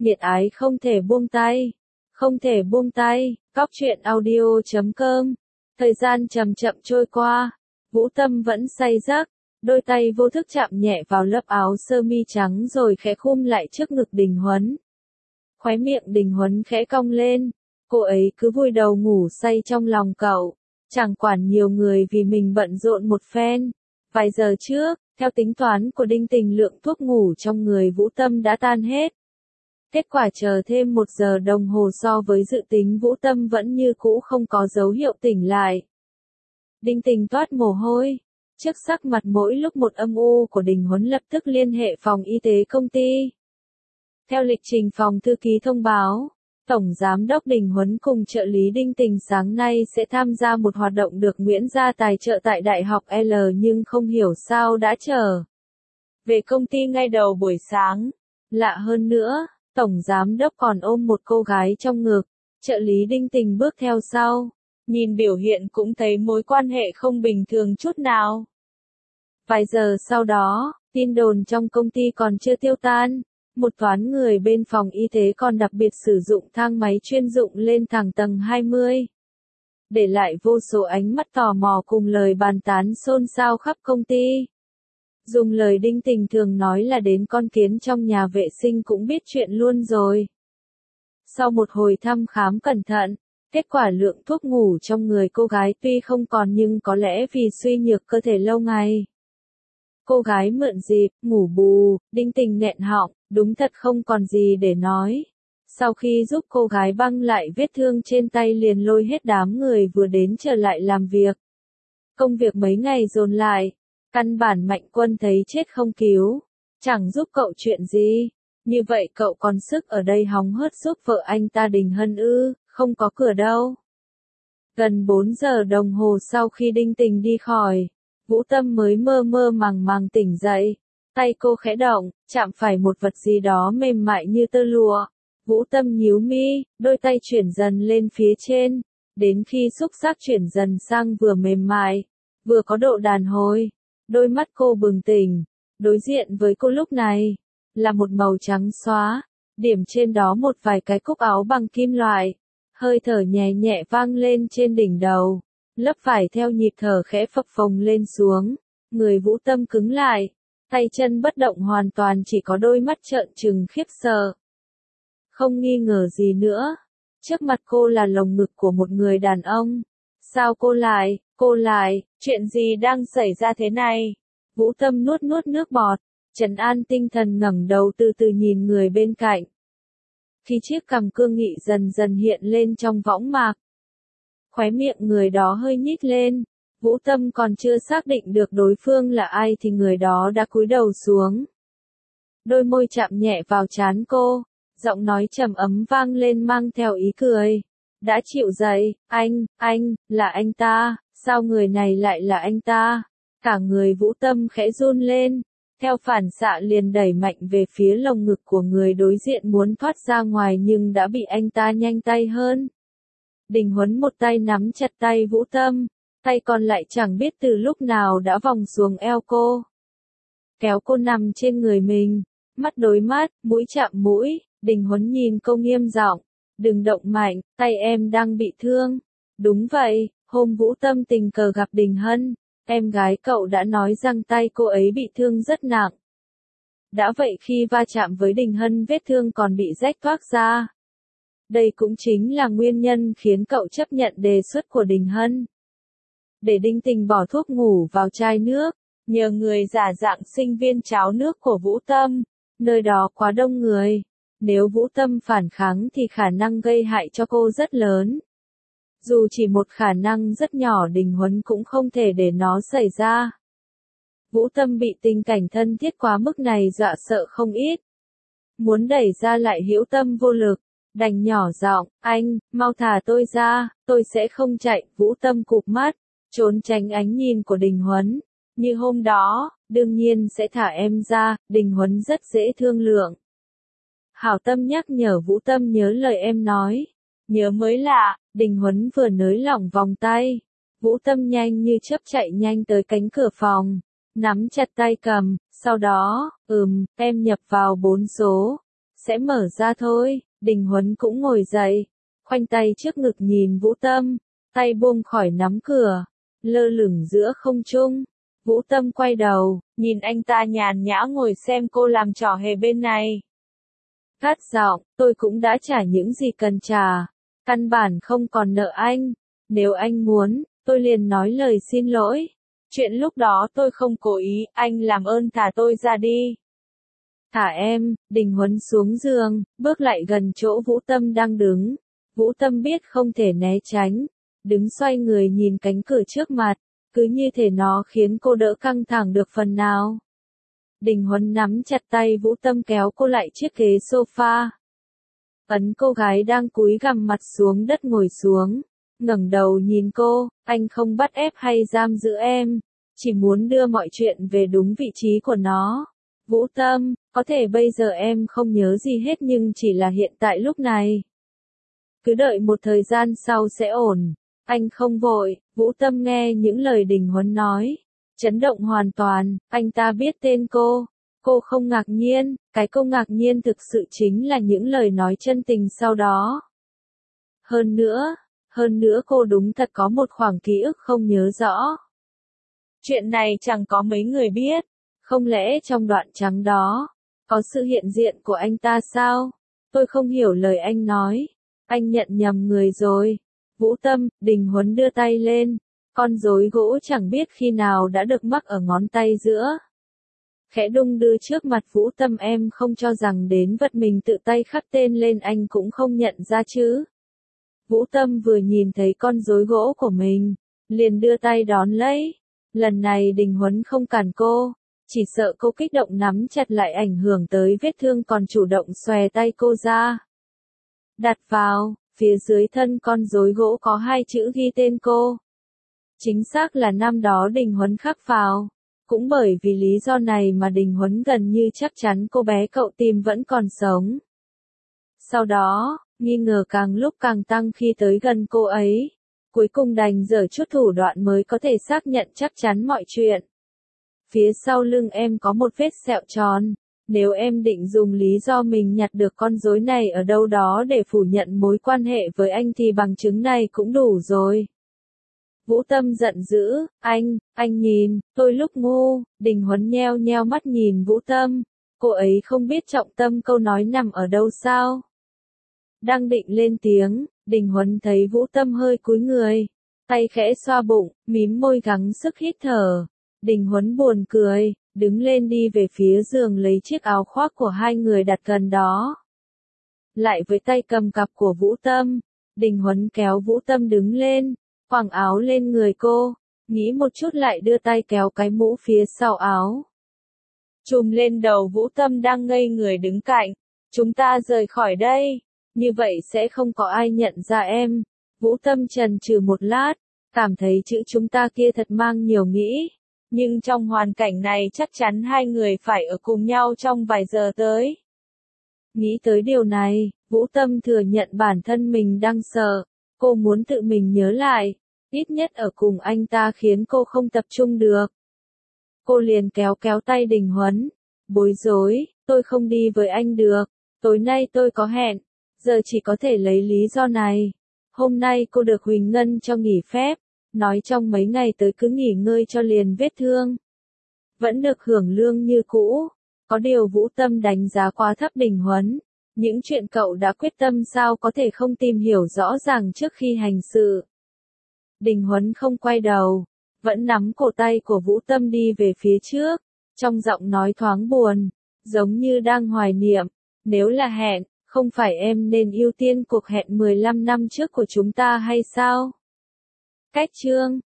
nhiệt ái không thể buông tay, không thể buông tay. Cóc truyện audio.com. Thời gian chậm chậm trôi qua, Vũ Tâm vẫn say giấc, đôi tay vô thức chạm nhẹ vào lớp áo sơ mi trắng rồi khẽ khum lại trước ngực Đình Huấn. Khóe miệng Đình Huấn khẽ cong lên, cô ấy cứ vùi đầu ngủ say trong lòng cậu, chẳng quản nhiều người vì mình bận rộn một phen. Vài giờ trước, theo tính toán của Đinh Tình, lượng thuốc ngủ trong người Vũ Tâm đã tan hết. Kết quả chờ thêm 1 giờ đồng hồ so với dự tính, Vũ Tâm vẫn như cũ không có dấu hiệu tỉnh lại. Đinh Tình toát mồ hôi, trước sắc mặt mỗi lúc một âm u của Đình Huấn lập tức liên hệ phòng y tế công ty. Theo lịch trình phòng thư ký thông báo, Tổng Giám đốc Đình Huấn cùng trợ lý Đinh Tình sáng nay sẽ tham gia một hoạt động được Nguyễn gia tài trợ tại Đại học L, nhưng không hiểu sao đã trở về công ty ngay đầu buổi sáng. Lạ hơn nữa, Tổng Giám đốc còn ôm một cô gái trong ngực, trợ lý Đinh Tình bước theo sau, nhìn biểu hiện cũng thấy mối quan hệ không bình thường chút nào. Vài giờ sau đó, tin đồn trong công ty còn chưa tiêu tan, một toán người bên phòng y tế còn đặc biệt sử dụng thang máy chuyên dụng lên thẳng tầng 20. Để lại vô số ánh mắt tò mò cùng lời bàn tán xôn xao khắp công ty. Dùng lời Đinh Tình thường nói là đến con kiến trong nhà vệ sinh cũng biết chuyện luôn rồi. Sau một hồi thăm khám cẩn thận, kết quả lượng thuốc ngủ trong người cô gái tuy không còn, nhưng có lẽ vì suy nhược cơ thể lâu ngày. Cô gái mượn dịp, ngủ bù. Đinh Tình nghẹn họng, đúng thật không còn gì để nói. Sau khi giúp cô gái băng lại vết thương trên tay, liền lôi hết đám người vừa đến trở lại làm việc. Công việc mấy ngày dồn lại, căn bản Mạnh Quân thấy chết không cứu, chẳng giúp cậu chuyện gì. Như vậy cậu còn sức ở đây hóng hớt giúp vợ anh ta Đình Hân ư? Không có cửa đâu. Gần 4 giờ đồng hồ sau khi Đinh Tình đi khỏi, Vũ Tâm mới mơ mơ màng màng tỉnh dậy. Tay cô khẽ động, chạm phải một vật gì đó mềm mại như tơ lụa. Vũ Tâm nhíu mi, đôi tay chuyển dần lên phía trên, đến khi xúc giác chuyển dần sang vừa mềm mại, vừa có độ đàn hồi. Đôi mắt cô bừng tỉnh, đối diện với cô lúc này là một màu trắng xóa, điểm trên đó một vài cái cúc áo bằng kim loại. Hơi thở nhẹ nhẹ vang lên trên đỉnh đầu, lớp vải theo nhịp thở khẽ phập phồng lên xuống. Người Vũ Tâm cứng lại, tay chân bất động hoàn toàn, chỉ có đôi mắt trợn trừng khiếp sợ. Không nghi ngờ gì nữa, trước mặt cô là lồng ngực của một người đàn ông. Sao cô lại, chuyện gì đang xảy ra thế này? Vũ Tâm nuốt nước bọt, trấn an tinh thần ngẩng đầu từ từ nhìn người bên cạnh. Khi chiếc cằm cương nghị dần dần hiện lên trong võng mạc, khóe miệng người đó hơi nhích lên. Vũ Tâm còn chưa xác định được đối phương là ai thì người đó đã cúi đầu xuống. Đôi môi chạm nhẹ vào trán cô, giọng nói trầm ấm vang lên mang theo ý cười. Đã chịu dậy, anh, là anh ta, sao người này lại là anh ta? Cả người Vũ Tâm khẽ run lên, theo phản xạ liền đẩy mạnh về phía lồng ngực của người đối diện muốn thoát ra ngoài, nhưng đã bị anh ta nhanh tay hơn. Đình Huấn một tay nắm chặt tay Vũ Tâm, tay còn lại chẳng biết từ lúc nào đã vòng xuống eo cô, kéo cô nằm trên người mình, mắt đối mắt, mũi chạm mũi. Đình Huấn nhìn cô nghiêm giọng, đừng động mạnh, tay em đang bị thương. Đúng vậy, hôm Vũ Tâm tình cờ gặp Đình Hân, em gái cậu đã nói rằng tay cô ấy bị thương rất nặng. Đã vậy khi va chạm với Đình Hân, vết thương còn bị rách toác ra. Đây cũng chính là nguyên nhân khiến cậu chấp nhận đề xuất của Đình Hân, để Đinh Tình bỏ thuốc ngủ vào chai nước, nhờ người giả dạng sinh viên cháo nước của Vũ Tâm. Nơi đó quá đông người, nếu Vũ Tâm phản kháng thì khả năng gây hại cho cô rất lớn. Dù chỉ một khả năng rất nhỏ, Đình Huấn cũng không thể để nó xảy ra. Vũ Tâm bị tình cảnh thân thiết quá mức này dọa sợ không ít. Muốn đẩy ra lại hữu tâm vô lực, đành nhỏ giọng, anh, mau thả tôi ra, tôi sẽ không chạy. Vũ Tâm cụp mắt, trốn tránh ánh nhìn của Đình Huấn. Như hôm đó, đương nhiên sẽ thả em ra. Đình Huấn rất dễ thương lượng, hảo tâm nhắc nhở Vũ Tâm nhớ lời em nói. Nhớ mới lạ. Đình Huấn vừa nới lỏng vòng tay, Vũ Tâm nhanh như chớp chạy nhanh tới cánh cửa phòng, nắm chặt tay cầm, sau đó, em nhập vào 4 số. sẽ mở ra thôi. Đình Huấn cũng ngồi dậy, khoanh tay trước ngực nhìn Vũ Tâm, tay buông khỏi nắm cửa, lơ lửng giữa không trung. Vũ Tâm quay đầu, nhìn anh ta nhàn nhã ngồi xem cô làm trò hề bên này. Gắt giọng, tôi cũng đã trả những gì cần trả, căn bản không còn nợ anh. Nếu anh muốn, tôi liền nói lời xin lỗi. Chuyện lúc đó tôi không cố ý, anh làm ơn thả tôi ra đi. Thả em. Đình Huấn xuống giường, bước lại gần chỗ Vũ Tâm đang đứng. Vũ Tâm biết không thể né tránh, đứng xoay người nhìn cánh cửa trước mặt, cứ như thể nó khiến cô đỡ căng thẳng được phần nào. Đình Huấn nắm chặt tay Vũ Tâm kéo cô lại chiếc ghế sofa. Ấn cô gái đang cúi gằm mặt xuống đất ngồi xuống, ngẩng đầu nhìn cô, anh không bắt ép hay giam giữ em, chỉ muốn đưa mọi chuyện về đúng vị trí của nó. Vũ Tâm, có thể bây giờ em không nhớ gì hết nhưng chỉ là hiện tại lúc này. Cứ đợi một thời gian sau sẽ ổn. Anh không vội. Vũ Tâm nghe những lời Đình Huấn nói, chấn động hoàn toàn. Anh ta biết tên cô. Cô không ngạc nhiên, cái cô ngạc nhiên thực sự chính là những lời nói chân tình sau đó. Hơn nữa cô đúng thật có một khoảng ký ức không nhớ rõ. Chuyện này chẳng có mấy người biết. Không lẽ trong đoạn trắng đó, có sự hiện diện của anh ta sao? Tôi không hiểu lời anh nói. Anh nhận nhầm người rồi. Vũ Tâm, Đình Huấn đưa tay lên. Con rối gỗ chẳng biết khi nào đã được mắc ở ngón tay giữa. Khẽ đung đưa trước mặt Vũ Tâm, em không cho rằng đến vật mình tự tay khắc tên lên anh cũng không nhận ra chứ. Vũ Tâm vừa nhìn thấy con rối gỗ của mình, liền đưa tay đón lấy. Lần này Đình Huấn không cản cô, chỉ sợ cô kích động nắm chặt lại ảnh hưởng tới vết thương còn chủ động xòe tay cô ra. Đặt vào, phía dưới thân con rối gỗ có hai chữ ghi tên cô. Chính xác là năm đó Đình Huấn khắc vào. Cũng bởi vì lý do này mà Đình Huấn gần như chắc chắn cô bé cậu tìm vẫn còn sống. Sau đó, nghi ngờ càng lúc càng tăng khi tới gần cô ấy. Cuối cùng đành giở chút thủ đoạn mới có thể xác nhận chắc chắn mọi chuyện. Phía sau lưng em có một vết sẹo tròn. Nếu em định dùng lý do mình nhặt được con rối này ở đâu đó để phủ nhận mối quan hệ với anh thì bằng chứng này cũng đủ rồi. Vũ Tâm giận dữ, anh nhìn, tôi lúc ngu. Đình Huấn nheo nheo mắt nhìn Vũ Tâm. Cô ấy không biết trọng tâm câu nói nằm ở đâu sao? Đang định lên tiếng, Đình Huấn thấy Vũ Tâm hơi cúi người, tay khẽ xoa bụng, mím môi gắng sức hít thở. Đình Huấn buồn cười, đứng lên đi về phía giường lấy chiếc áo khoác của hai người đặt gần đó. Lại với tay cầm cặp của Vũ Tâm, Đình Huấn kéo Vũ Tâm đứng lên, quàng áo lên người cô, nghĩ một chút lại đưa tay kéo cái mũ phía sau áo. Trùm lên đầu Vũ Tâm đang ngây người đứng cạnh. Chúng ta rời khỏi đây, như vậy sẽ không có ai nhận ra em. Vũ Tâm chần chừ một lát, cảm thấy chữ chúng ta kia thật mang nhiều nghĩ. Nhưng trong hoàn cảnh này chắc chắn hai người phải ở cùng nhau trong vài giờ tới. Nghĩ tới điều này, Vũ Tâm thừa nhận bản thân mình đang sợ. Cô muốn tự mình nhớ lại, ít nhất ở cùng anh ta khiến cô không tập trung được. Cô liền kéo tay Đình Huấn. Bối rối, tôi không đi với anh được. Tối nay tôi có hẹn, giờ chỉ có thể lấy lý do này. Hôm nay cô được Huỳnh Ngân cho nghỉ phép, nói trong mấy ngày tới cứ nghỉ ngơi cho liền vết thương. Vẫn được hưởng lương như cũ. Có điều Vũ Tâm đánh giá quá thấp Đình Huấn. Những chuyện cậu đã quyết tâm sao có thể không tìm hiểu rõ ràng trước khi hành sự. Đình Huấn không quay đầu, vẫn nắm cổ tay của Vũ Tâm đi về phía trước, trong giọng nói thoáng buồn, giống như đang hoài niệm. Nếu là hẹn, không phải em nên ưu tiên cuộc hẹn 15 năm trước của chúng ta hay sao? Cách chương